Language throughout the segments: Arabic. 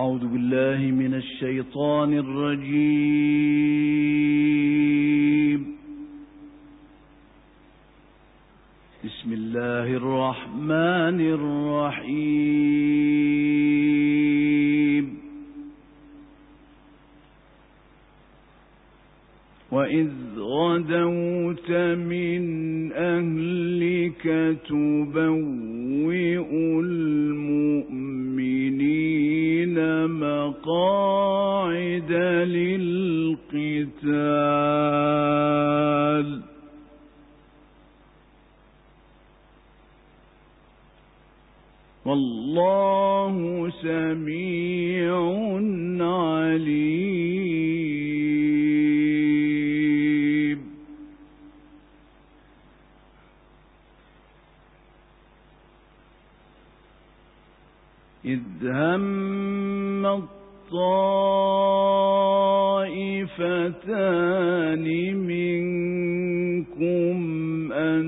أعوذ بالله من الشيطان الرجيم. بسم الله الرحمن الرحيم. وإذ غدوت من أهلك تبوئ المؤمنين مقاعد للقتال والله سميع عليم. إذ هم الطائفتان منكم أن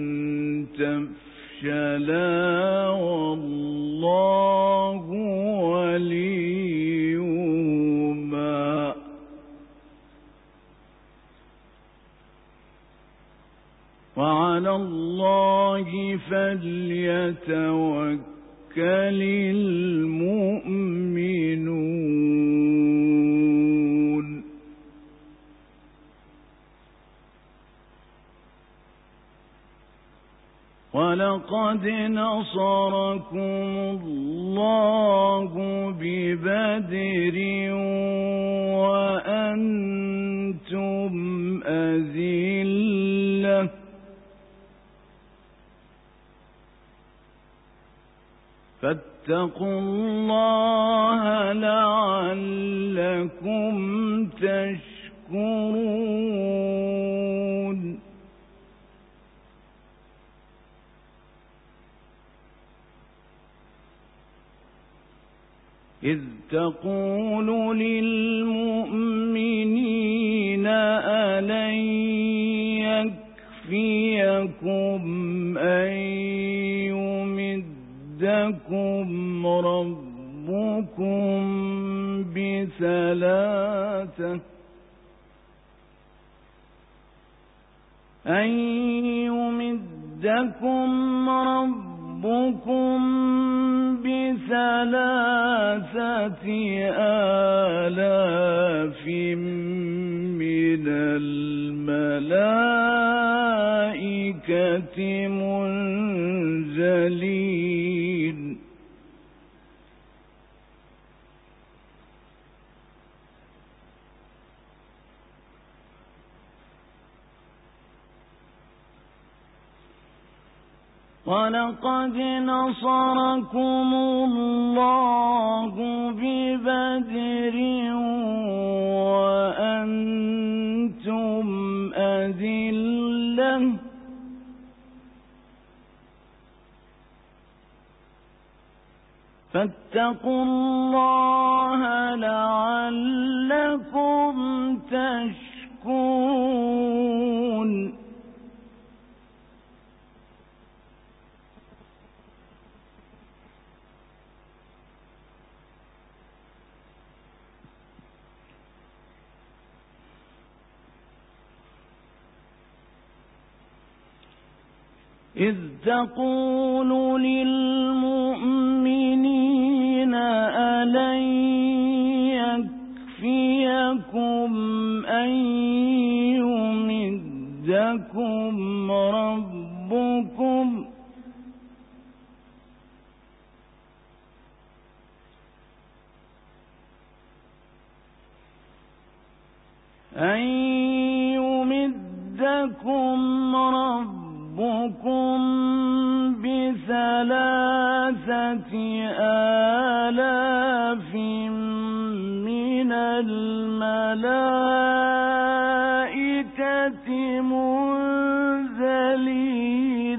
تفشلا والله وليهما وعلى الله فليتوكل المؤمنون. ولقد نصركم الله ببدر وأنتم أذلة فاتقوا الله لعلكم تشكرون. إذ تقول للمؤمنين ألن يكفيكم أن يمدكم ربكم بثلاثة آلاف من الملائكة منزلين. ولقد نصركم الله ببدر وأنتم أذلة فاتقوا الله لعلكم تشكرون. إذ تقول للمؤمنين ألن يكفيكم أن يمدكم ربكم بثلاثة آلاف من الملائكة منزلين.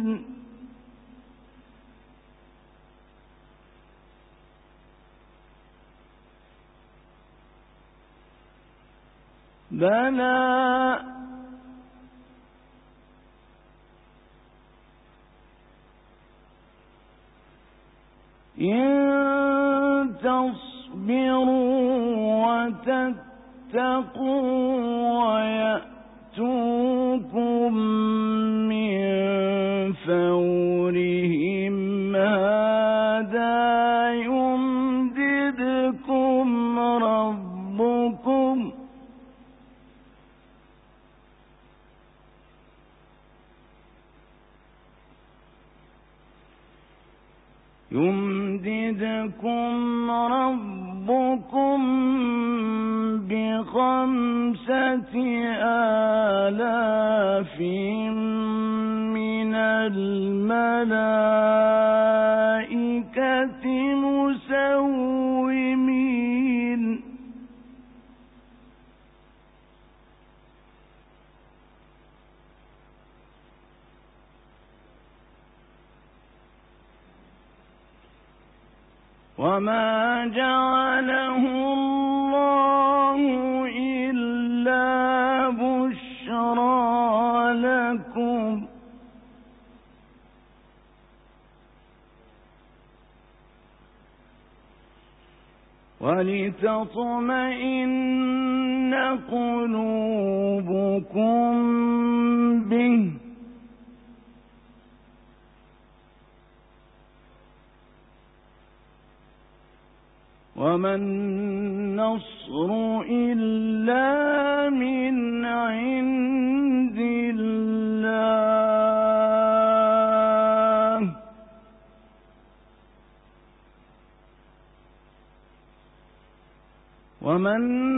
بلى إن تصبروا تصبروا وتتقوا ويأتوكم من فورهم هذا يمددكم ربكم ب5,000 من الملائكة مسومين وما جعله الله إلا بشرى لكم ولتطمئن قلوبكم به وما النصر إلا من عند الله وما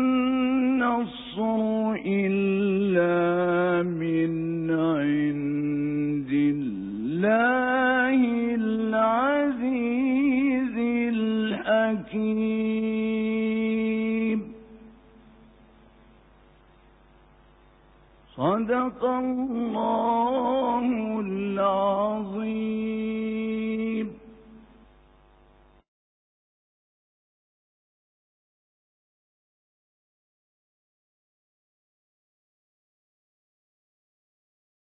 النصر إلا من عند الله العزيز الحكيم. صدق الله العظيم.